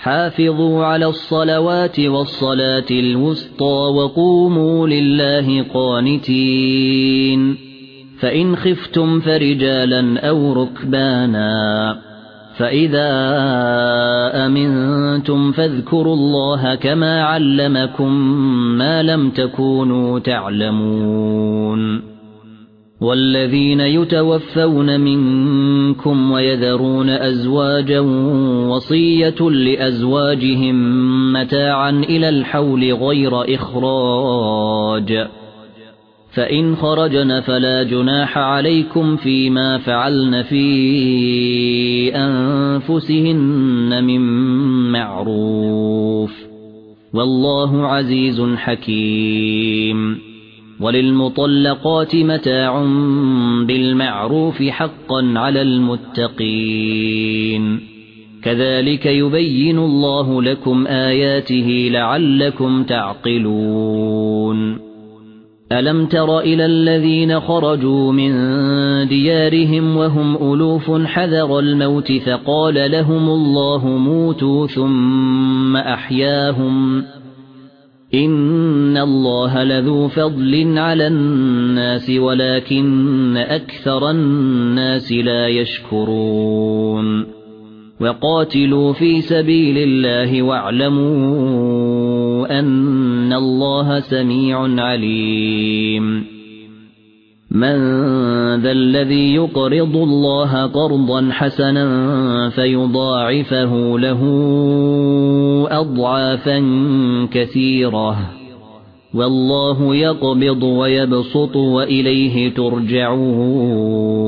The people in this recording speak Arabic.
حافظوا على الصلوات والصلاة الوسطى وقوموا لله قانتين فإن خفتم فرجالا أو ركبانا فإذا أمنتم فاذكروا الله كما علمكم ما لم تكونوا تعلمون والذين يتوفون منكم ويذرون أزواجا وصية لأزواجهم متاعا إلى الحول غير إخراج فإن خرجن فلا جناح عليكم فيما فعلن في أنفسهن من معروف والله عزيز حكيم وللمطلقات متاع بالمعروف حقا على المتقين كذلك يبين الله لكم آياته لعلكم تعقلون ألم تر إلى الذين خرجوا من ديارهم وهم ألوف حذر الموت فقال لهم الله موتوا ثم أحياهم إن الله لذو فضل على الناس ولكن أكثر الناس لا يشكرون وقاتلوا في سبيل الله واعلموا أن الله سميع عليم من ذا الذي يقرض الله قرضا حسنا فيضاعفه له أضعافا كثيرة والله يقبض ويبسط وإليه ترجعون